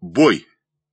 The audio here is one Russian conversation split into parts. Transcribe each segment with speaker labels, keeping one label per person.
Speaker 1: Бой.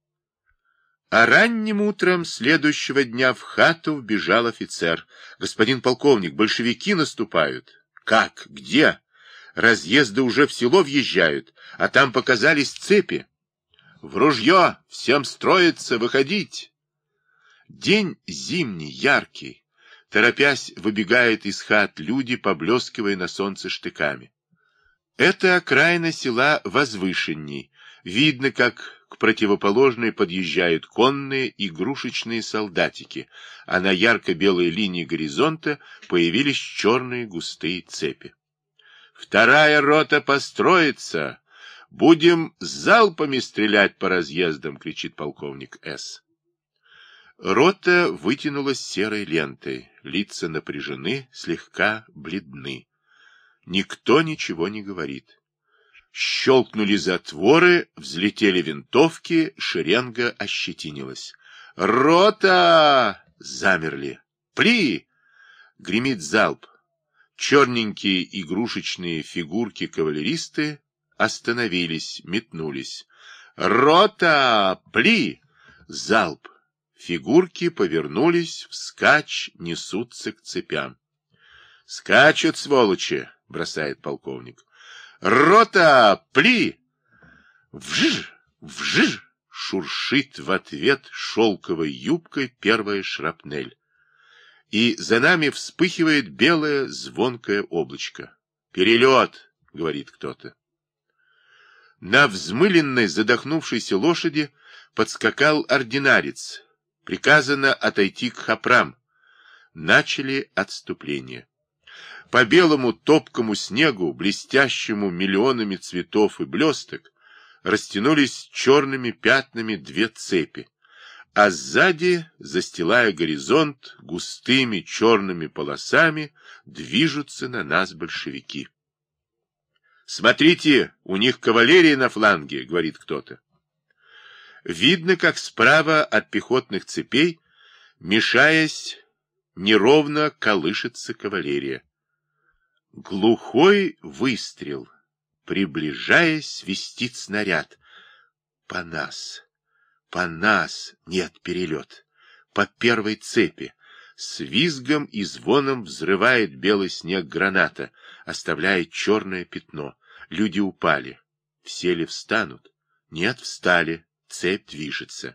Speaker 1: А ранним утром следующего дня в хату вбежал офицер. Господин полковник, большевики наступают. Как? Где? Разъезды уже в село въезжают, а там показались цепи. В ружье! Всем строиться, выходить! День зимний, яркий. Торопясь, выбегают из хат люди, поблескивая на солнце штыками. Это окраина села возвышенней. Видно, как к противоположной подъезжают конные игрушечные солдатики, а на ярко-белой линии горизонта появились черные густые цепи. «Вторая рота построится! Будем залпами стрелять по разъездам!» — кричит полковник С. Рота вытянулась серой лентой, лица напряжены, слегка бледны. Никто ничего не говорит. Щелкнули затворы, взлетели винтовки, шеренга ощетинилась. «Рота!» — замерли. «Пли!» — гремит залп. Черненькие игрушечные фигурки-кавалеристы остановились, метнулись. «Рота! Пли!» — залп. Фигурки повернулись, вскачь, несутся к цепям. «Скачут, сволочи!» — бросает полковник. «Рота! Пли!» «Вжиж! Вжиж!» — шуршит в ответ шелковой юбкой первая шрапнель. И за нами вспыхивает белое звонкое облачко. «Перелет!» — говорит кто-то. На взмыленной задохнувшейся лошади подскакал ординарец. Приказано отойти к хопрам. Начали отступление. По белому топкому снегу, блестящему миллионами цветов и блесток, растянулись черными пятнами две цепи, а сзади, застилая горизонт, густыми черными полосами движутся на нас большевики. «Смотрите, у них кавалерия на фланге», — говорит кто-то. Видно, как справа от пехотных цепей, мешаясь, неровно колышется кавалерия. Глухой выстрел. Приближаясь, свистит снаряд. По нас. По нас. Нет, перелет. По первой цепи. С визгом и звоном взрывает белый снег граната, оставляя черное пятно. Люди упали. Все ли встанут? Нет, встали. Цепь движется.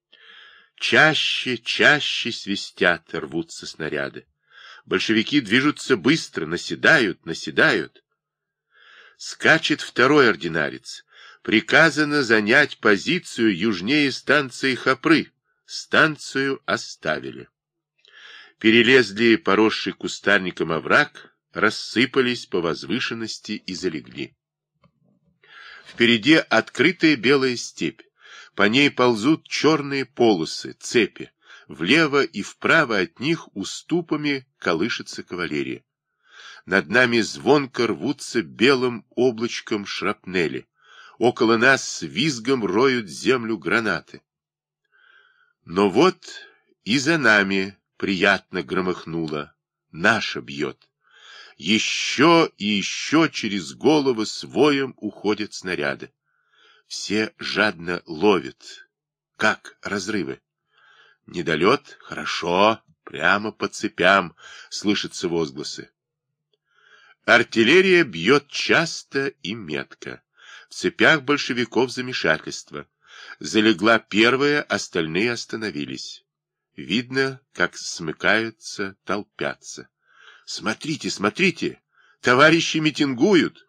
Speaker 1: Чаще, чаще свистят, рвутся снаряды. Большевики движутся быстро, наседают, наседают. Скачет второй ординарец. Приказано занять позицию южнее станции Хопры. Станцию оставили. Перелезли поросший кустарником овраг, рассыпались по возвышенности и залегли. Впереди открытая белая степь. По ней ползут черные полосы, цепи. Влево и вправо от них уступами колышется кавалерия. Над нами звонко рвутся белым облачком шрапнели. Около нас с визгом роют землю гранаты. Но вот и за нами приятно громыхнуло. Наша бьет. Еще и еще через головы с воем уходят снаряды. Все жадно ловят. Как разрывы? Недолет? Хорошо. Прямо по цепям слышатся возгласы. Артиллерия бьет часто и метко. В цепях большевиков замешательство. Залегла первая, остальные остановились. Видно, как смыкаются, толпятся. Смотрите, смотрите! Товарищи митингуют!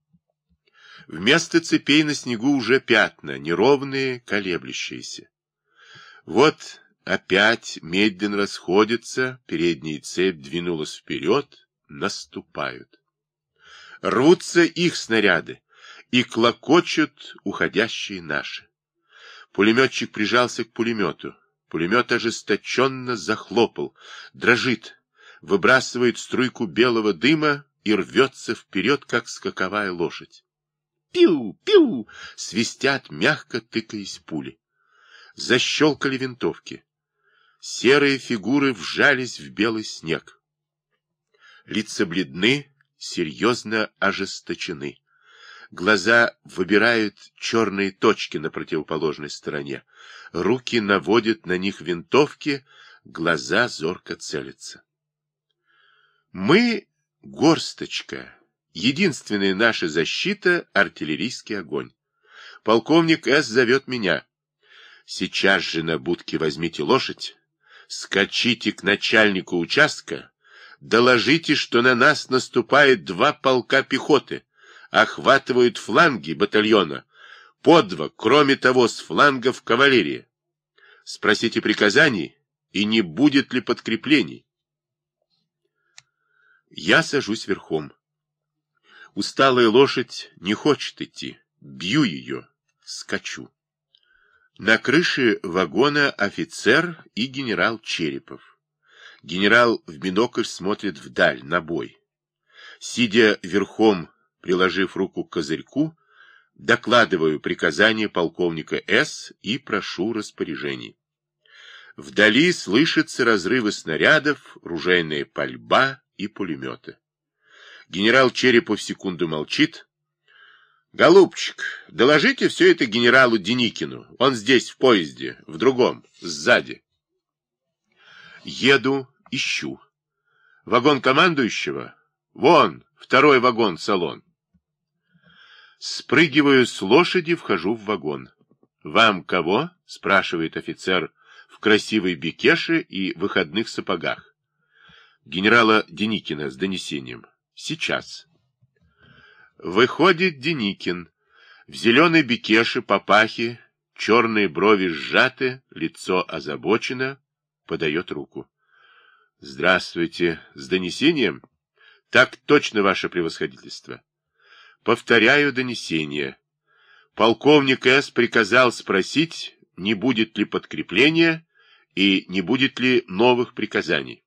Speaker 1: Вместо цепей на снегу уже пятна, неровные, колеблющиеся. Вот опять медленно расходятся, передняя цепь двинулась вперед, наступают. Рвутся их снаряды и клокочут уходящие наши. Пулеметчик прижался к пулемету. Пулемет ожесточенно захлопал, дрожит, выбрасывает струйку белого дыма и рвется вперед, как скаковая лошадь. Пиу! Пиу! Свистят, мягко тыкаясь пули. Защелкали винтовки. Серые фигуры вжались в белый снег. Лица бледны, серьезно ожесточены. Глаза выбирают черные точки на противоположной стороне. Руки наводят на них винтовки, глаза зорко целятся. Мы — горсточка. Единственная наша защита — артиллерийский огонь. Полковник С. зовет меня. Сейчас же на будке возьмите лошадь, скачите к начальнику участка, доложите, что на нас наступает 2 полка пехоты, охватывают фланги батальона, по 2, кроме того, с флангов кавалерия. Спросите приказаний, и не будет ли подкреплений. Я сажусь верхом. Усталая лошадь не хочет идти. Бью ее, скачу. На крыше вагона офицер и генерал Черепов. Генерал в бинокль смотрит вдаль, на бой. Сидя верхом, приложив руку к козырьку, докладываю приказания полковника С. и прошу распоряжений. Вдали слышатся разрывы снарядов, ружейная пальба и пулеметы. Генерал Черепов секунду молчит. «Голубчик, доложите все это генералу Деникину. Он здесь, в поезде, в другом, сзади». Еду, ищу. Вагон командующего? Вон, 2-й вагон-салон. Спрыгиваю с лошади, вхожу в вагон. «Вам кого?» — спрашивает офицер в красивой бекеше и выходных сапогах. Генерала Деникина с донесением. Сейчас. Выходит Деникин. В зеленой бекеше, папахе, черные брови сжаты, лицо озабочено, подает руку. Здравствуйте. С донесением? Так точно, ваше превосходительство. Повторяю донесение. Полковник С. приказал спросить, не будет ли подкрепления и не будет ли новых приказаний.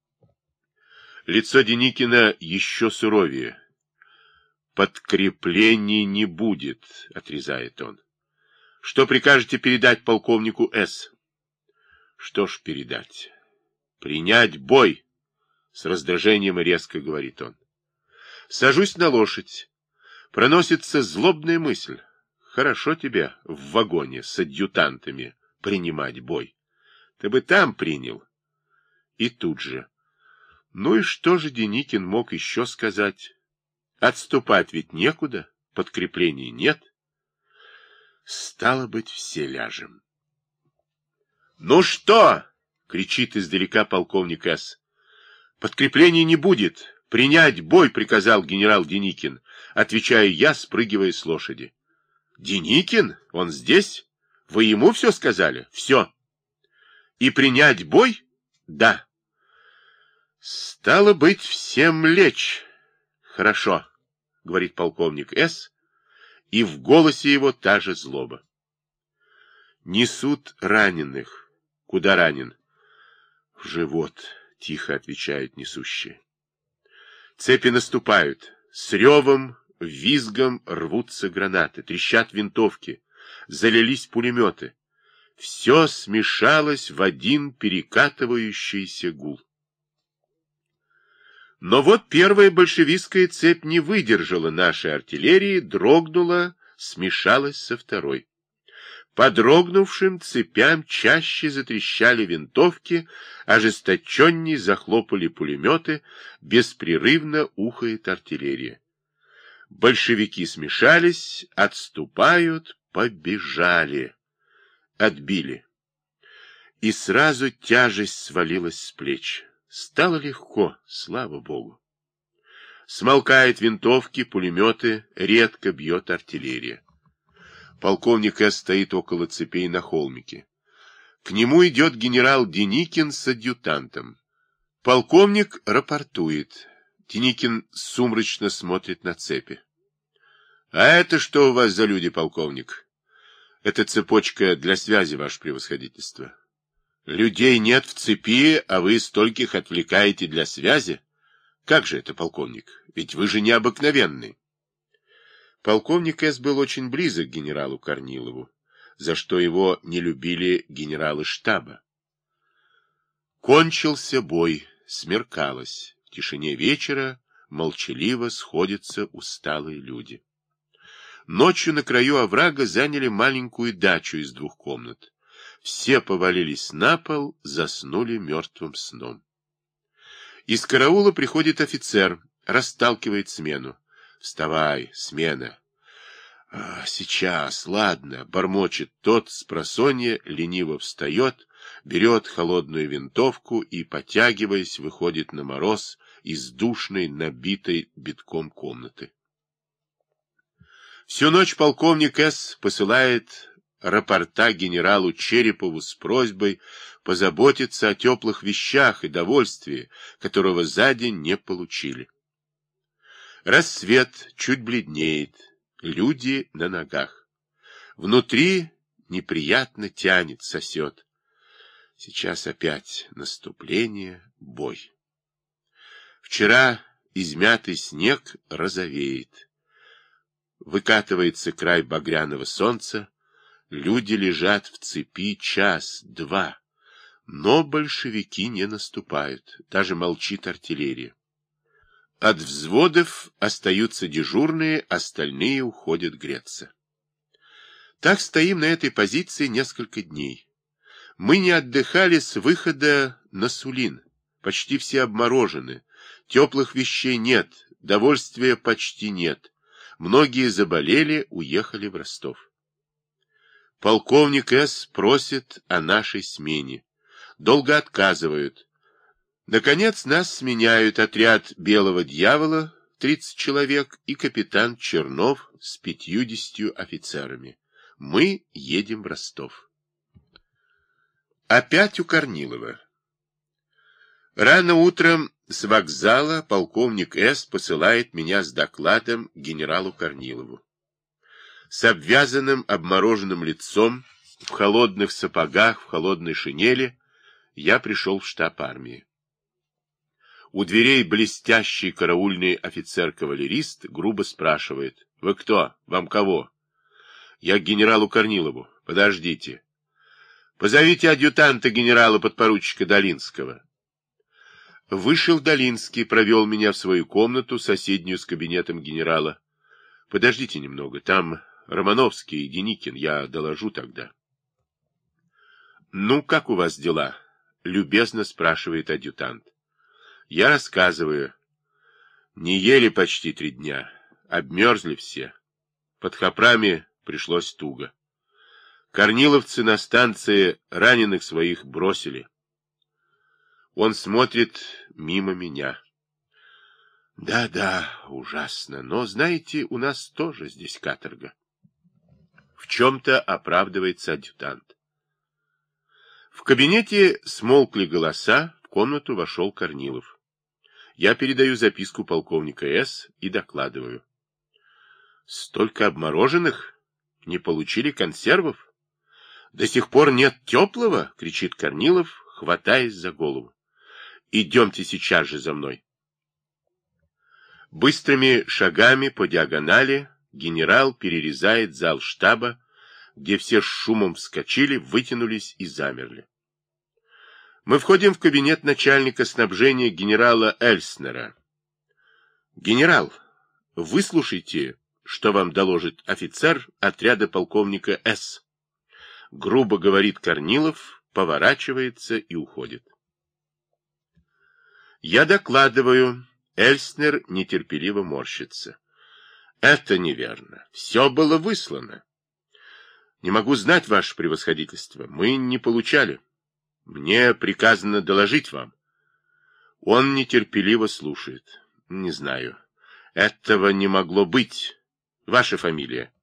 Speaker 1: Лицо Деникина еще суровее. «Подкреплений не будет», — отрезает он. «Что прикажете передать полковнику С.?» «Что ж передать?» «Принять бой», — с раздражением и резко говорит он. Сажусь на лошадь. Проносится злобная мысль. Хорошо тебе в вагоне с адъютантами принимать бой. Ты бы там принял. И тут же. Ну и что же Деникин мог еще сказать? Отступать ведь некуда, подкреплений нет. Стало быть, все ляжем. «Ну что?» — кричит издалека полковник С. «Подкреплений не будет. Принять бой», — приказал генерал Деникин, отвечаю я, спрыгивая с лошади. «Деникин? Он здесь? Вы ему все сказали?» «Все». «И принять бой?» «Да». «Стало быть, всем лечь». «Хорошо», — говорит полковник С., и в голосе его та же злоба. «Несут раненых». «Куда ранен?» «В живот», — тихо отвечают несущие. Цепи наступают. С ревом, визгом рвутся гранаты, трещат винтовки, залились пулеметы. Все смешалось в один перекатывающийся гул. Но вот первая большевистская цепь не выдержала нашей артиллерии, дрогнула, смешалась со второй. По дрогнувшим цепям чаще затрещали винтовки, ожесточенней захлопали пулеметы, беспрерывно ухает артиллерия. Большевики смешались, отступают, побежали, отбили. И сразу тяжесть свалилась с плеч. Стало легко, слава Богу. Смолкают винтовки, пулеметы, редко бьет артиллерия. Полковник С. стоит около цепей на холмике. К нему идет генерал Деникин с адъютантом. Полковник рапортует. Деникин сумрачно смотрит на цепи. — А это что у вас за люди, полковник? — Это цепочка для связи, ваше превосходительство. — Людей нет в цепи, а вы стольких отвлекаете для связи? Как же это, полковник? Ведь вы же необыкновенный. Полковник С. был очень близок к генералу Корнилову, за что его не любили генералы штаба. Кончился бой, смеркалось. В тишине вечера молчаливо сходятся усталые люди. Ночью на краю оврага заняли маленькую дачу из 2 комнат. Все повалились на пол, заснули мертвым сном. Из караула приходит офицер, расталкивает смену. «Вставай, смена!» «Сейчас, ладно», — бормочет тот, спросонья лениво встает, берет холодную винтовку и, потягиваясь, выходит на мороз из душной, набитой битком комнаты. Всю ночь полковник С. посылает рапорта генералу Черепову с просьбой позаботиться о теплых вещах и довольствии, которого за день не получили. Рассвет чуть бледнеет, люди на ногах. Внутри неприятно тянет, сосет. Сейчас опять наступление, бой. Вчера измятый снег розовеет. Выкатывается край багряного солнца, люди лежат в цепи час-два, но большевики не наступают, даже молчит артиллерия. От взводов остаются дежурные, остальные уходят греться. Так стоим на этой позиции несколько дней. Мы не отдыхали с выхода на Сулин, почти все обморожены, теплых вещей нет, довольствия почти нет. Многие заболели, уехали в Ростов. Полковник С. просит о нашей смене. Долго отказывают. Наконец нас сменяют отряд «Белого дьявола» 30 человек и капитан Чернов с 50 офицерами. Мы едем в Ростов. Опять у Корнилова. Рано утром с вокзала полковник С. посылает меня с докладом к генералу Корнилову. С обвязанным обмороженным лицом, в холодных сапогах, в холодной шинели, я пришел в штаб армии. У дверей блестящий караульный офицер-кавалерист грубо спрашивает: «Вы кто? Вам кого?» «Я к генералу Корнилову. Подождите. Позовите адъютанта генерала-подпоручика Долинского». Вышел Долинский, провел меня в свою комнату, соседнюю с кабинетом генерала. «Подождите немного, там Романовский и Деникин, я доложу тогда». «Ну, как у вас дела?» — любезно спрашивает адъютант. Я рассказываю. Не ели почти 3 дня, обмерзли все. Под Хопрами пришлось туго. Корниловцы на станции раненых своих бросили. Он смотрит мимо меня. Да, ужасно, но, знаете, у нас тоже здесь каторга. В чем-то оправдывается адъютант. В кабинете смолкли голоса, в комнату вошел Корнилов. Я передаю записку полковника С. и докладываю. Столько обмороженных? Не получили консервов? До сих пор нет теплого? Кричит Корнилов, хватаясь за голову. Идемте сейчас же за мной. Быстрыми шагами по диагонали генерал перерезает зал штаба, где все с шумом вскочили, вытянулись и замерли. Мы входим в кабинет начальника снабжения генерала Эльснера. «Генерал, выслушайте, что вам доложит офицер отряда полковника С.» Грубо говорит Корнилов, поворачивается и уходит. Я докладываю. Эльснер нетерпеливо морщится. «Это неверно. Все было выслано». «Не могу знать, ваше превосходительство. Мы не получали. Мне приказано доложить вам». Он нетерпеливо слушает. «Не знаю. Этого не могло быть. Ваша фамилия?»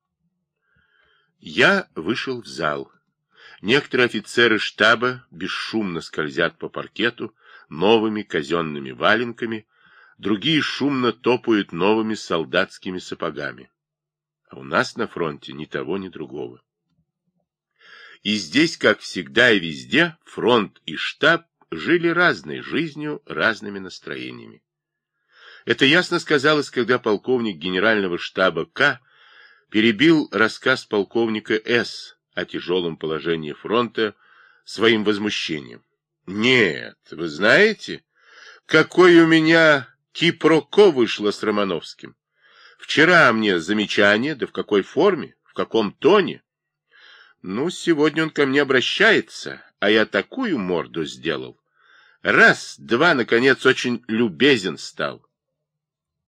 Speaker 1: Я вышел в зал. Некоторые офицеры штаба бесшумно скользят по паркету новыми казенными валенками, другие шумно топают новыми солдатскими сапогами. А у нас на фронте ни того, ни другого. И здесь, как всегда и везде, фронт и штаб жили разной жизнью, разными настроениями. Это ясно сказалось, когда полковник генерального штаба К. перебил рассказ полковника С. о тяжелом положении фронта своим возмущением. «Нет, вы знаете, какой у меня кипроко вышло с Романовским. Вчера мне замечание, да в какой форме, в каком тоне. Ну, сегодня он ко мне обращается, а я такую морду сделал. Раз, два, наконец, очень любезен стал.